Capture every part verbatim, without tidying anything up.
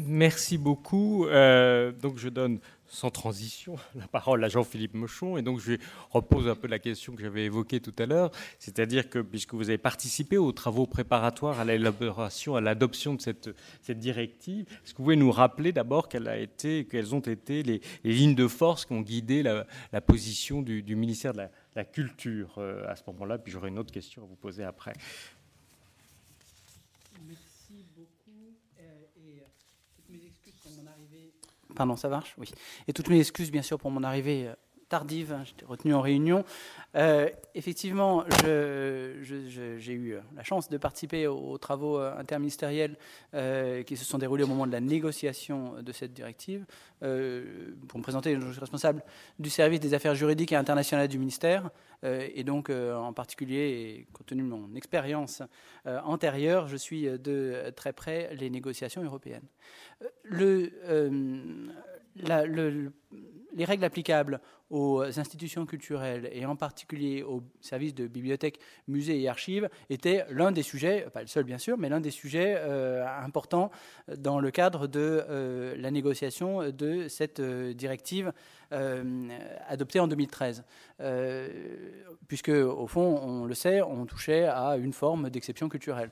Merci beaucoup. Euh, donc je donne sans transition la parole à Jean-Philippe Mochon, et donc je repose un peu la question que j'avais évoquée tout à l'heure, c'est-à-dire que puisque vous avez participé aux travaux préparatoires à l'élaboration, à l'adoption de cette, cette directive, est-ce que vous pouvez nous rappeler d'abord quelle a été, quelles ont été les, les lignes de force qui ont guidé la, la position du, du ministère de la, la Culture euh, à ce moment-là, puis j'aurai une autre question à vous poser après. Pardon, ça marche? Oui. Et toutes mes excuses, bien sûr, pour mon arrivée tardive. J'étais retenu en réunion. Euh, effectivement, je, je, je, j'ai eu la chance de participer aux travaux interministériels euh, qui se sont déroulés au moment de la négociation de cette directive. Euh, pour me présenter, je suis responsable du service des affaires juridiques et internationales du ministère. Euh, et donc, euh, en particulier, et compte tenu de mon expérience euh, antérieure, je suis de très près les négociations européennes. Le, euh, la, le, les règles applicables aux institutions culturelles et en particulier aux services de bibliothèques, musées et archives étaient l'un des sujets, pas le seul bien sûr, mais l'un des sujets euh, importants dans le cadre de euh, la négociation de cette euh, directive euh, adoptée en deux mille treize. Euh, puisque au fond, on le sait, on touchait à une forme d'exception culturelle.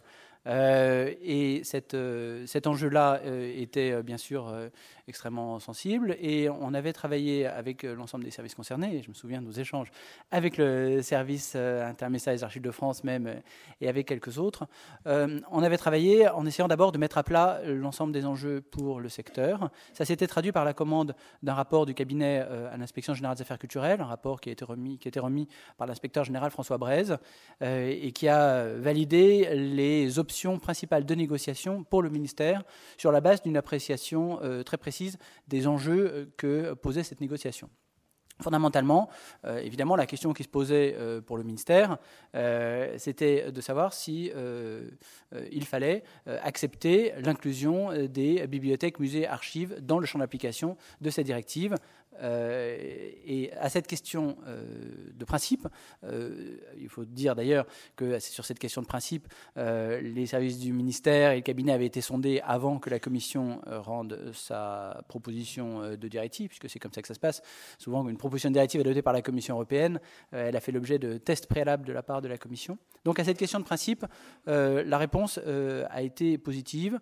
Euh, et cette, euh, cet enjeu-là euh, était euh, bien sûr euh, extrêmement sensible, et on avait travaillé avec euh, l'ensemble des services concernés, et je me souviens de nos échanges avec le service euh, interministériel des Archives de France même, euh, et avec quelques autres. Euh, on avait travaillé en essayant d'abord de mettre à plat l'ensemble des enjeux pour le secteur. Ça s'était traduit par la commande d'un rapport du cabinet euh, à l'Inspection générale des affaires culturelles, un rapport qui a été remis, qui a été remis par l'inspecteur général François Braise, euh, et qui a validé les options principale de négociation pour le ministère sur la base d'une appréciation euh, très précise des enjeux euh, que posait cette négociation. Fondamentalement, euh, évidemment, la question qui se posait euh, pour le ministère, euh, c'était de savoir si euh, euh, il fallait euh, accepter l'inclusion des bibliothèques, musées, archives dans le champ d'application de cette directive. Euh, et à cette question euh, de principe, euh, il faut dire d'ailleurs que c'est sur cette question de principe, euh, les services du ministère et le cabinet avaient été sondés avant que la Commission euh, rende sa proposition euh, de directive, puisque c'est comme ça que ça se passe. Souvent, une proposition de directive adoptée par la Commission européenne, euh, elle a fait l'objet de tests préalables de la part de la Commission. Donc à cette question de principe, euh, la réponse euh, a été positive,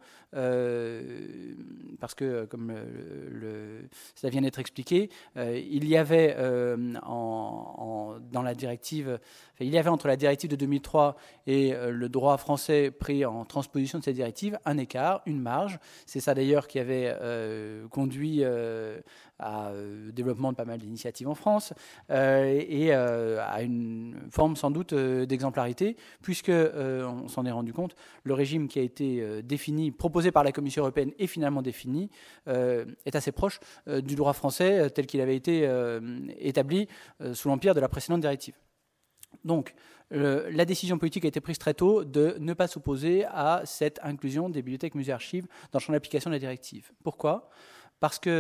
euh, parce que, comme le, le, cela vient d'être expliqué, Euh, il y avait euh, en, en, dans la directive, enfin, il y avait entre la directive de deux mille trois et euh, le droit français pris en transposition de cette directive un écart, une marge. C'est ça d'ailleurs qui avait euh, conduit euh, à euh, développement de pas mal d'initiatives en France euh, et euh, à une forme sans doute euh, d'exemplarité, puisque euh, on s'en est rendu compte, le régime qui a été euh, défini, proposé par la Commission européenne et finalement défini, euh, est assez proche euh, du droit français euh, tel qu'il avait été euh, établi euh, sous l'empire de la précédente directive. Donc, euh, la décision politique a été prise très tôt de ne pas s'opposer à cette inclusion des bibliothèques, musées, archives dans le champ d'application de la directive. Pourquoi ? Parce que,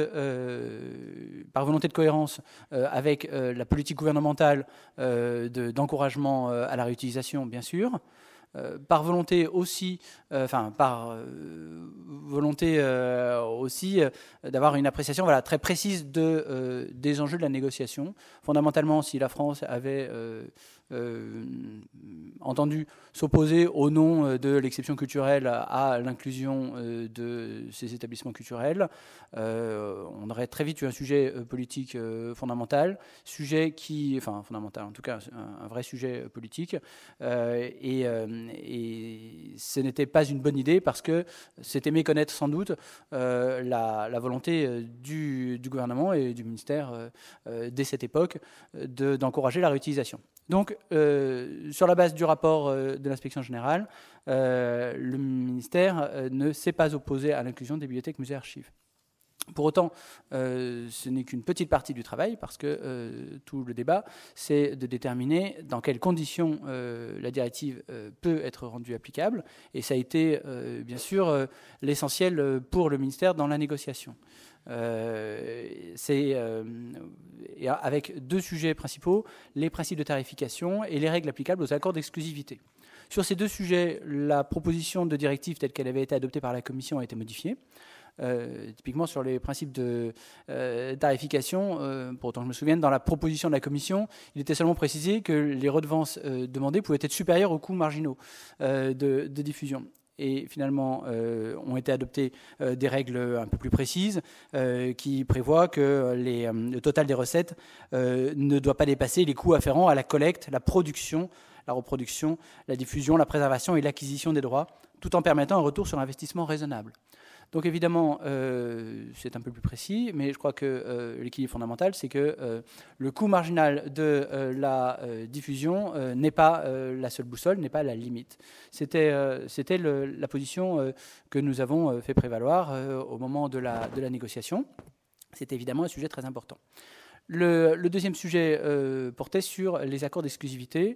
euh, par volonté de cohérence euh, avec euh, la politique gouvernementale euh, de, d'encouragement euh, à la réutilisation, bien sûr, Euh, par volonté aussi, euh, enfin par euh, volonté euh, aussi euh, d'avoir une appréciation voilà, très précise de, euh, des enjeux de la négociation. Fondamentalement, si la France avait euh, euh, entendu s'opposer au nom de l'exception culturelle à l'inclusion euh, de ces établissements culturels, euh, on aurait très vite eu un sujet euh, politique euh, fondamental, sujet qui, enfin fondamental en tout cas, un, un vrai sujet politique, euh, et euh, et ce n'était pas une bonne idée parce que c'était méconnaître sans doute euh, la, la volonté du, du gouvernement et du ministère euh, dès cette époque de, d'encourager la réutilisation. Donc, euh, sur la base du rapport euh, de l'inspection générale, euh, le ministère euh, ne s'est pas opposé à l'inclusion des bibliothèques, musées, archives. Pour autant, euh, ce n'est qu'une petite partie du travail, parce que euh, tout le débat, c'est de déterminer dans quelles conditions euh, la directive euh, peut être rendue applicable, et ça a été euh, bien sûr euh, l'essentiel pour le ministère dans la négociation. Euh, c'est euh, avec deux sujets principaux, les principes de tarification et les règles applicables aux accords d'exclusivité. Sur ces deux sujets, la proposition de directive telle qu'elle avait été adoptée par la Commission a été modifiée. euh, typiquement sur les principes de euh, tarification, euh, pour autant que je me souvienne, dans la proposition de la Commission, il était seulement précisé que les redevances euh, demandées pouvaient être supérieures aux coûts marginaux euh, de, de diffusion. Et finalement, euh, ont été adoptées euh, des règles un peu plus précises euh, qui prévoient que les, euh, le total des recettes euh, ne doit pas dépasser les coûts afférents à la collecte, la production, la reproduction, la diffusion, la préservation et l'acquisition des droits, tout en permettant un retour sur investissement raisonnable. Donc évidemment, euh, c'est un peu plus précis, mais je crois que euh, l'équilibre fondamental, c'est que euh, le coût marginal de euh, la euh, diffusion euh, n'est pas euh, la seule boussole, n'est pas la limite. C'était, euh, c'était le, la position euh, que nous avons euh, fait prévaloir euh, au moment de la, de la négociation. C'est évidemment un sujet très important. Le, le deuxième sujet euh, portait sur les accords d'exclusivité.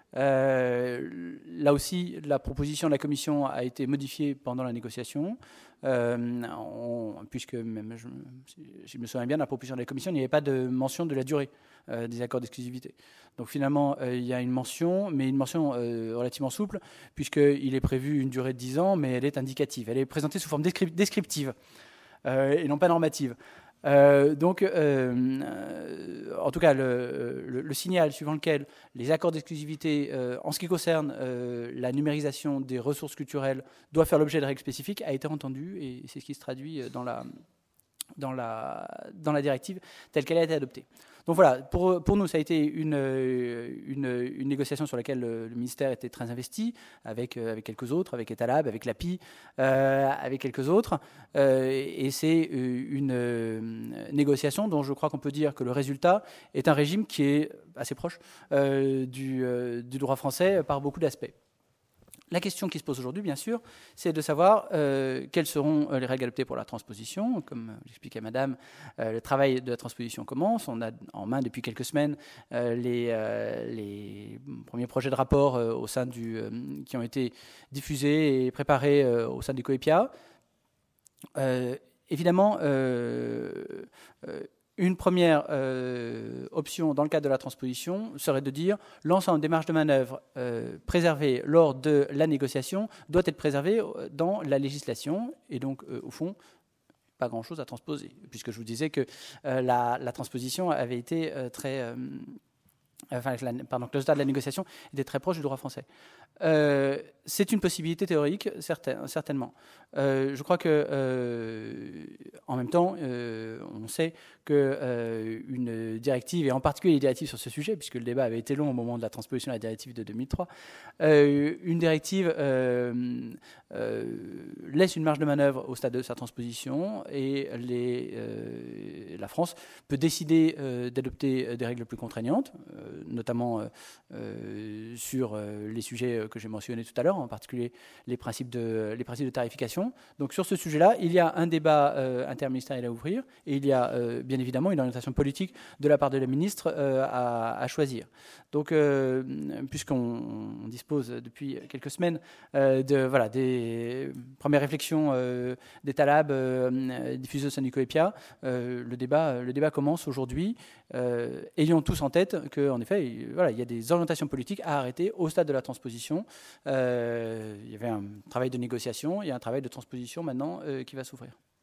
Euh, là aussi, la proposition de la Commission a été modifiée pendant la négociation, euh, on, puisque même, je, je me souviens bien, dans la proposition de la Commission, il n'y avait pas de mention de la durée euh, des accords d'exclusivité. Donc finalement, euh, il y a une mention, mais une mention euh, relativement souple, puisqu'il est prévu une durée de dix ans, mais elle est indicative. Elle est présentée sous forme descriptive euh, et non pas normative. Euh, donc, euh, euh, en tout cas, le, le, le signal suivant lequel les accords d'exclusivité, euh, en ce qui concerne euh, la numérisation des ressources culturelles, doivent faire l'objet de règles spécifiques, a été entendu, et c'est ce qui se traduit dans la, dans la, dans la directive telle qu'elle a été adoptée. Donc voilà, pour, pour nous, ça a été une, une, une négociation sur laquelle le, le ministère était très investi, avec, avec quelques autres, avec Etalab, avec l'A P I, euh, avec quelques autres. Euh, et c'est une euh, négociation dont je crois qu'on peut dire que le résultat est un régime qui est assez proche euh, du, euh, du droit français par beaucoup d'aspects. La question qui se pose aujourd'hui, bien sûr, c'est de savoir euh, quelles seront les règles adoptées pour la transposition. Comme l'expliquait Madame, euh, le travail de la transposition commence. On a en main depuis quelques semaines euh, les, euh, les premiers projets de rapport euh, au sein du, euh, qui ont été diffusés et préparés euh, au sein du COEPIA. Euh, évidemment, euh, euh, une première euh, option dans le cadre de la transposition serait de dire l'ensemble des marges de manœuvre euh, préservées lors de la négociation doit être préservé dans la législation et donc euh, au fond pas grand-chose à transposer puisque je vous disais que euh, la, la transposition avait été euh, très euh, enfin la, pardon, que le résultat de la négociation était très proche du droit français. Euh, c'est une possibilité théorique, certain, certainement. Euh, je crois que, euh, en même temps, euh, on sait qu'une euh, directive, et en particulier les directives sur ce sujet, puisque le débat avait été long au moment de la transposition de la directive de deux mille trois, euh, une directive euh, euh, laisse une marge de manœuvre au stade de sa transposition, et les, euh, la France peut décider euh, d'adopter des règles plus contraignantes, euh, notamment euh, euh, sur euh, les sujets que j'ai mentionnés tout à l'heure, en particulier les principes de, les principes de tarification. Donc sur ce sujet-là, il y a un débat euh, interministériel à ouvrir et il y a euh, bien évidemment une orientation politique de la part de la ministre euh, à, à choisir. Donc euh, puisqu'on dispose depuis quelques semaines euh, de, voilà, des premières réflexions euh, d'Etalab euh, diffusées au sein du COEPIA, euh, le, débat, le débat commence aujourd'hui. Euh, ayons tous en tête qu'en effet, il, voilà, il y a des orientations politiques à arrêter au stade de la transposition. Euh, il y avait un travail de négociation, il y a un travail de transposition maintenant euh, qui va s'ouvrir.